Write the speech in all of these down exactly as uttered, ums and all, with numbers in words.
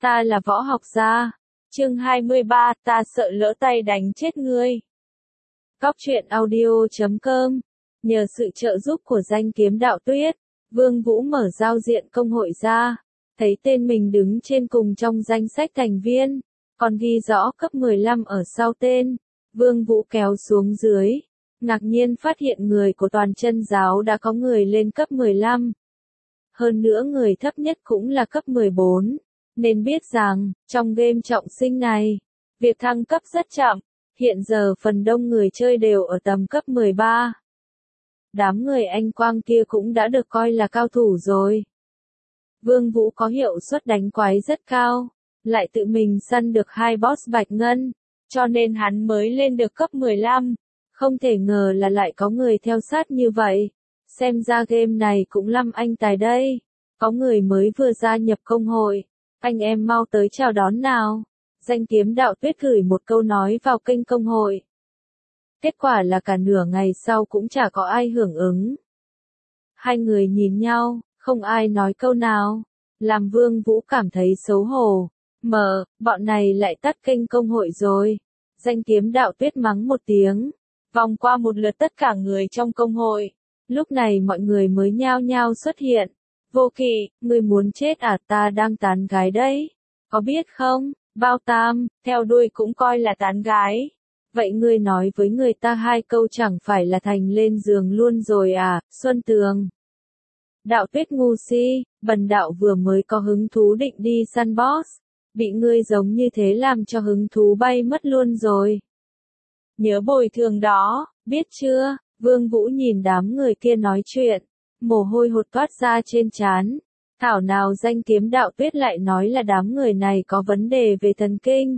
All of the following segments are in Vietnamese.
ta là võ học gia. Chương hai mươi ba, ta sợ lỡ tay đánh chết ngươi. Cóc truyện audio chấm com. Nhờ sự trợ giúp của danh kiếm đạo tuyết, Vương Vũ mở giao diện công hội ra, thấy tên mình đứng trên cùng trong danh sách thành viên, còn ghi rõ cấp mười lăm ở sau tên. Vương Vũ kéo xuống dưới, ngạc nhiên phát hiện người của toàn chân giáo đã có người lên cấp mười lăm. Hơn nữa người thấp nhất cũng là cấp mười bốn, nên biết rằng, trong game trọng sinh này, việc thăng cấp rất chậm, hiện giờ phần đông người chơi đều ở tầm cấp mười ba. Đám người anh Quang kia cũng đã được coi là cao thủ rồi. Vương Vũ có hiệu suất đánh quái rất cao, lại tự mình săn được hai boss bạch ngân, cho nên hắn mới lên được cấp mười lăm, không thể ngờ là lại có người theo sát như vậy. Xem ra game này cũng lăm anh tài đây, có người mới vừa gia nhập công hội, anh em mau tới chào đón nào. Danh kiếm đạo tuyết gửi một câu nói vào kênh công hội. Kết quả là cả nửa ngày sau cũng chả có ai hưởng ứng. Hai người nhìn nhau, không ai nói câu nào, làm Vương Vũ cảm thấy xấu hổ. Mờ, bọn này lại tắt kênh công hội rồi. Danh kiếm đạo tuyết mắng một tiếng, vòng qua một lượt tất cả người trong công hội. Lúc này mọi người mới nhao nhao xuất hiện. Vô Kỵ, ngươi muốn chết à, ta đang tán gái đấy. Có biết không, Bao Tam, theo đuôi cũng coi là tán gái. Vậy ngươi nói với người ta hai câu chẳng phải là thành lên giường luôn rồi à, Xuân Tường. Đạo tuyết ngu si, bần đạo vừa mới có hứng thú định đi săn boss. Bị ngươi giống như thế làm cho hứng thú bay mất luôn rồi. Nhớ bồi thường đó, biết chưa? Vương Vũ nhìn đám người kia nói chuyện, mồ hôi hột toát ra trên trán. Thảo nào danh kiếm đạo tuyết lại nói là đám người này có vấn đề về thần kinh.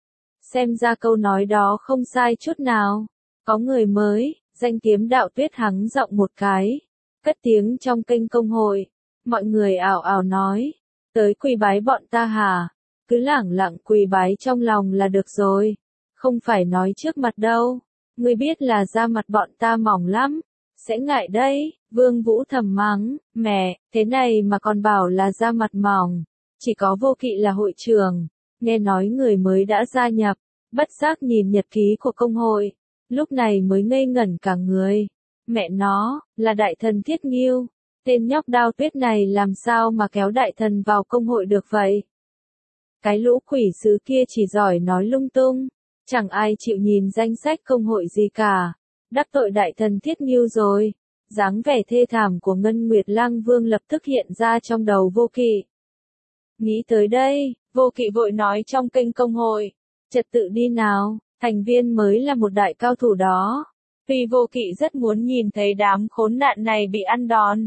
Xem ra câu nói đó không sai chút nào. Có người mới, danh kiếm đạo tuyết hắng giọng một cái, cất tiếng trong kênh công hội. Mọi người ảo ảo nói, tới quỳ bái bọn ta hả? Cứ lẳng lặng quỳ bái trong lòng là được rồi, không phải nói trước mặt đâu. Ngươi biết là da mặt bọn ta mỏng lắm, sẽ ngại đấy. Vương Vũ thầm mắng, mẹ, thế này mà còn bảo là da mặt mỏng. Chỉ có Vô Kỵ là hội trưởng, nghe nói người mới đã gia nhập, bất giác nhìn nhật ký của công hội, lúc này mới ngây ngẩn cả người. Mẹ nó, là đại thần Thiết Nghiêu, tên nhóc đao tuyết này làm sao mà kéo đại thần vào công hội được vậy? Cái lũ quỷ sứ kia chỉ giỏi nói lung tung, chẳng ai chịu nhìn danh sách công hội gì cả. Đắc tội đại thần Thiết Nghiêu rồi. Dáng vẻ thê thảm của Ngân Nguyệt Lang Vương lập tức hiện ra trong đầu Vô Kỵ. Nghĩ tới đây, Vô Kỵ vội nói trong kênh công hội, trật tự đi nào, thành viên mới là một đại cao thủ đó. Tuy Vô Kỵ rất muốn nhìn thấy đám khốn nạn này bị ăn đòn,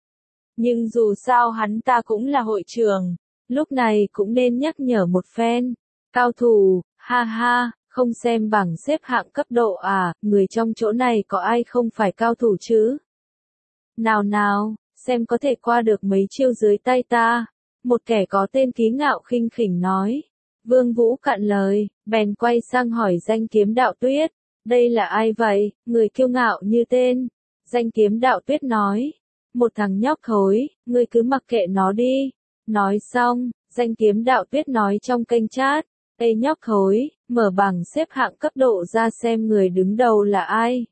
nhưng dù sao hắn ta cũng là hội trưởng, lúc này cũng nên nhắc nhở một phen. Cao thủ, ha ha, không xem bảng xếp hạng cấp độ à, người trong chỗ này có ai không phải cao thủ chứ? Nào nào, xem có thể qua được mấy chiêu dưới tay ta. Một kẻ có tên Ký Ngạo khinh khỉnh nói. Vương Vũ cạn lời, bèn quay sang hỏi danh kiếm đạo tuyết. Đây là ai vậy, người kiêu ngạo như tên? Danh kiếm đạo tuyết nói. Một thằng nhóc thối, ngươi cứ mặc kệ nó đi. Nói xong, danh kiếm đạo tuyết nói trong kênh chat. Ê nhóc thối, mở bảng xếp hạng cấp độ ra xem người đứng đầu là ai.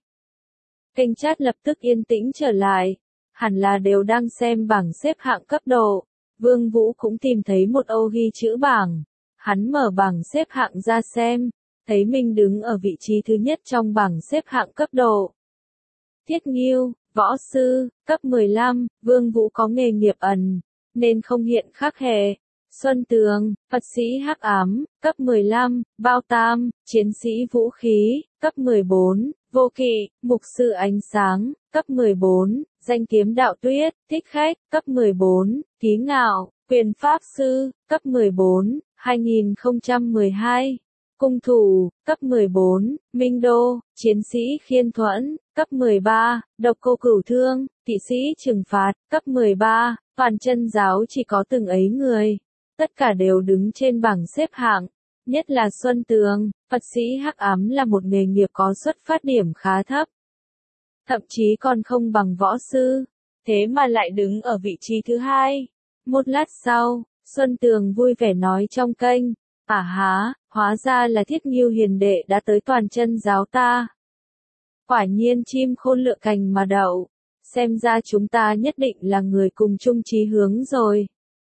Kênh chat lập tức yên tĩnh trở lại, hẳn là đều đang xem bảng xếp hạng cấp độ. Vương Vũ cũng tìm thấy một ô ghi chữ bảng, hắn mở bảng xếp hạng ra xem, thấy mình đứng ở vị trí thứ nhất trong bảng xếp hạng cấp độ. Thiết Nghiêu, võ sư, cấp mười lăm, Vương Vũ có nghề nghiệp ẩn, nên không hiện khắc hệ. Xuân Tường, Phật sĩ hắc ám, cấp mười lăm, Bao Tam, chiến sĩ vũ khí, cấp mười bốn, Vô Kỵ, mục sư ánh sáng, cấp mười bốn, danh kiếm đạo tuyết, thích khách, cấp mười bốn, Ký Ngạo, quyền pháp sư, cấp mười bốn, hai nghìn không trăm mười hai, cung thủ, cấp mười bốn, Minh Đô, chiến sĩ khiên thuẫn, cấp mười ba, độc cô cửu thương, kỵ sĩ trừng phạt, cấp mười ba, toàn chân giáo chỉ có từng ấy người. Tất cả đều đứng trên bảng xếp hạng, nhất là Xuân Tường, Phật sĩ hắc ám là một nghề nghiệp có xuất phát điểm khá thấp. Thậm chí còn không bằng võ sư, thế mà lại đứng ở vị trí thứ hai. Một lát sau, Xuân Tường vui vẻ nói trong kênh, à há, hóa ra là Thiết Nghiêu hiền đệ đã tới toàn chân giáo ta. Quả nhiên chim khôn lựa cành mà đậu, xem ra chúng ta nhất định là người cùng chung chí hướng rồi.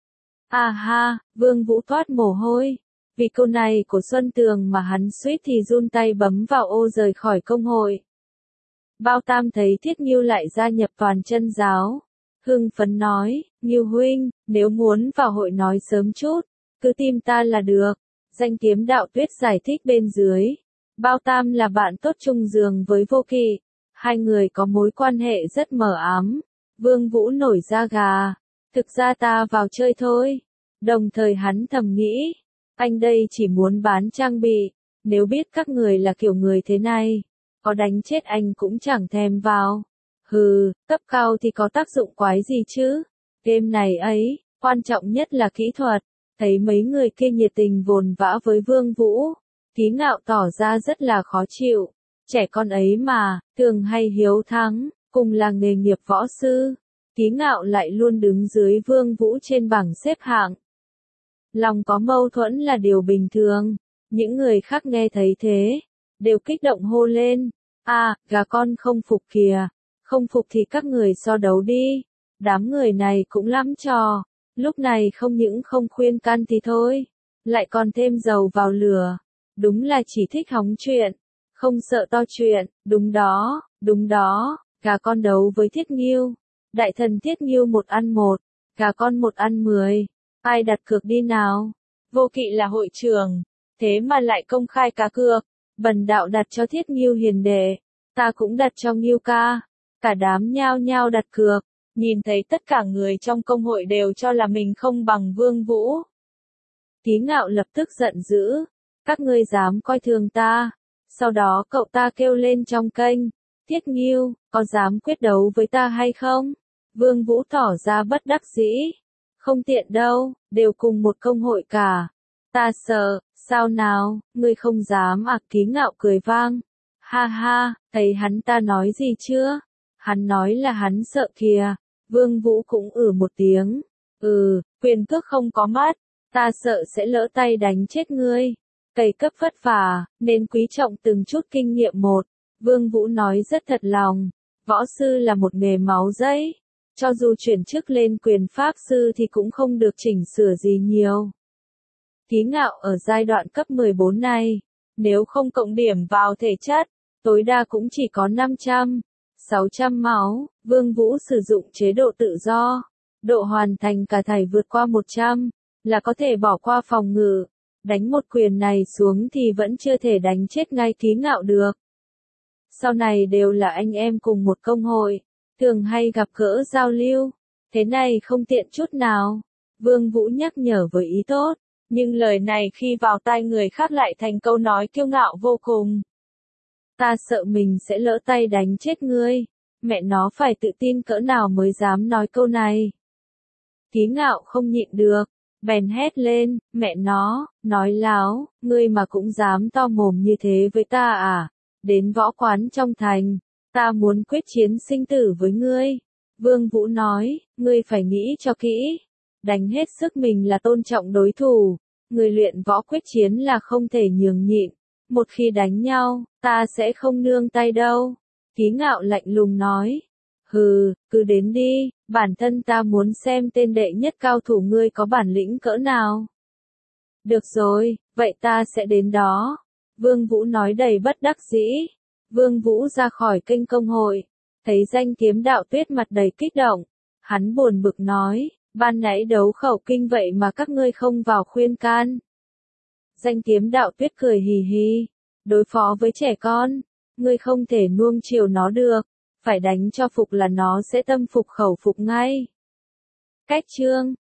À ha, Vương Vũ toát mồ hôi, vì câu này của Xuân Tường mà hắn suýt thì run tay bấm vào ô rời khỏi công hội. Bao Tam thấy Thiết Nghiêu lại gia nhập toàn chân giáo, hưng phấn nói, Nghiêu huynh, nếu muốn vào hội nói sớm chút, cứ tìm ta là được. Danh Kiếm Đạo Tuyết giải thích bên dưới, Bao Tam là bạn tốt chung giường với Vô Kỵ, hai người có mối quan hệ rất mờ ám. Vương Vũ nổi da gà, thực ra ta vào chơi thôi. Đồng thời hắn thầm nghĩ, anh đây chỉ muốn bán trang bị, nếu biết các người là kiểu người thế này, có đánh chết anh cũng chẳng thèm vào. Hừ, cấp cao thì có tác dụng quái gì chứ? Game này ấy, quan trọng nhất là kỹ thuật. Thấy mấy người kia nhiệt tình vồn vã với Vương Vũ, Ký Ngạo tỏ ra rất là khó chịu. Trẻ con ấy mà, thường hay hiếu thắng, cùng là nghề nghiệp võ sư. Ký Ngạo lại luôn đứng dưới Vương Vũ trên bảng xếp hạng. Lòng có mâu thuẫn là điều bình thường. Những người khác nghe thấy thế, đều kích động hô lên. À, gà con không phục kìa. Không phục thì các người so đấu đi. Đám người này cũng lắm trò. Lúc này không những không khuyên can thì thôi, lại còn thêm dầu vào lửa. Đúng là chỉ thích hóng chuyện, không sợ to chuyện. Đúng đó, đúng đó, gà con đấu với Thiết Nghiêu. Đại thần Thiết Nghiêu một ăn một, gà con một ăn mười. Ai đặt cược đi nào? Vô Kỵ là hội trưởng, thế mà lại công khai cá cược. Bần đạo đặt cho Thiết Nghiêu hiền đệ, ta cũng đặt cho Nghiêu ca. Cả đám nhao nhao đặt cược. Nhìn thấy tất cả người trong công hội đều cho là mình không bằng Vương Vũ. Ký Ngạo lập tức giận dữ, các ngươi dám coi thường ta. Sau đó cậu ta kêu lên trong kênh, Thiết Nghiêu, có dám quyết đấu với ta hay không? Vương Vũ tỏ ra bất đắc dĩ, không tiện đâu, đều cùng một công hội cả. Ta sợ, sao nào, ngươi không dám à? Ký Ngạo cười vang, ha ha, thấy hắn ta nói gì chưa? Hắn nói là hắn sợ kìa. Vương Vũ cũng ừ một tiếng. Ừ, quyền cước không có mắt, ta sợ sẽ lỡ tay đánh chết ngươi. Cày cấp vất vả, nên quý trọng từng chút kinh nghiệm một. Vương Vũ nói rất thật lòng. Võ sư là một nghề máu dẫy. Cho dù chuyển chức lên quyền pháp sư thì cũng không được chỉnh sửa gì nhiều. Ký Ngạo ở giai đoạn cấp mười bốn này, nếu không cộng điểm vào thể chất, tối đa cũng chỉ có năm trăm. sáu trăm máu, Vương Vũ sử dụng chế độ tự do, độ hoàn thành cả thảy vượt qua một trăm, là có thể bỏ qua phòng ngự, đánh một quyền này xuống thì vẫn chưa thể đánh chết ngay Ký Ngạo được. Sau này đều là anh em cùng một công hội, thường hay gặp gỡ giao lưu, thế này không tiện chút nào. Vương Vũ nhắc nhở với ý tốt, nhưng lời này khi vào tai người khác lại thành câu nói kiêu ngạo vô cùng. Ta sợ mình sẽ lỡ tay đánh chết ngươi. Mẹ nó phải tự tin cỡ nào mới dám nói câu này. Ký Ngạo không nhịn được, bèn hét lên, mẹ nó, nói láo, ngươi mà cũng dám to mồm như thế với ta à? Đến võ quán trong thành, ta muốn quyết chiến sinh tử với ngươi. Vương Vũ nói, ngươi phải nghĩ cho kỹ. Đánh hết sức mình là tôn trọng đối thủ. Người luyện võ quyết chiến là không thể nhường nhịn. Một khi đánh nhau, ta sẽ không nương tay đâu. Ký Ngạo lạnh lùng nói. Hừ, cứ đến đi, bản thân ta muốn xem tên đệ nhất cao thủ ngươi có bản lĩnh cỡ nào. Được rồi, vậy ta sẽ đến đó. Vương Vũ nói đầy bất đắc dĩ. Vương Vũ ra khỏi kênh công hội, thấy Danh Kiếm Đạo Tuyết mặt đầy kích động. Hắn buồn bực nói, ban nãy đấu khẩu kinh vậy mà các ngươi không vào khuyên can. Danh Kiếm Đạo Tuyết cười hì hì, đối phó với trẻ con, ngươi không thể nuông chiều nó được, phải đánh cho phục là nó sẽ tâm phục khẩu phục ngay. Cách chương